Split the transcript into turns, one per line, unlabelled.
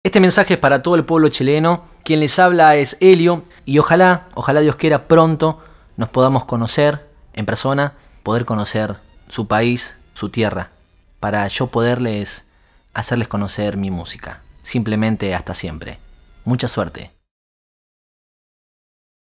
Este mensaje es para todo el pueblo chileno. Quien les habla es Helio y ojalá Dios quiera pronto nos podamos conocer en persona, poder conocer su país, su tierra, para yo poderles hacerles conocer mi música. Simplemente hasta siempre. Mucha suerte.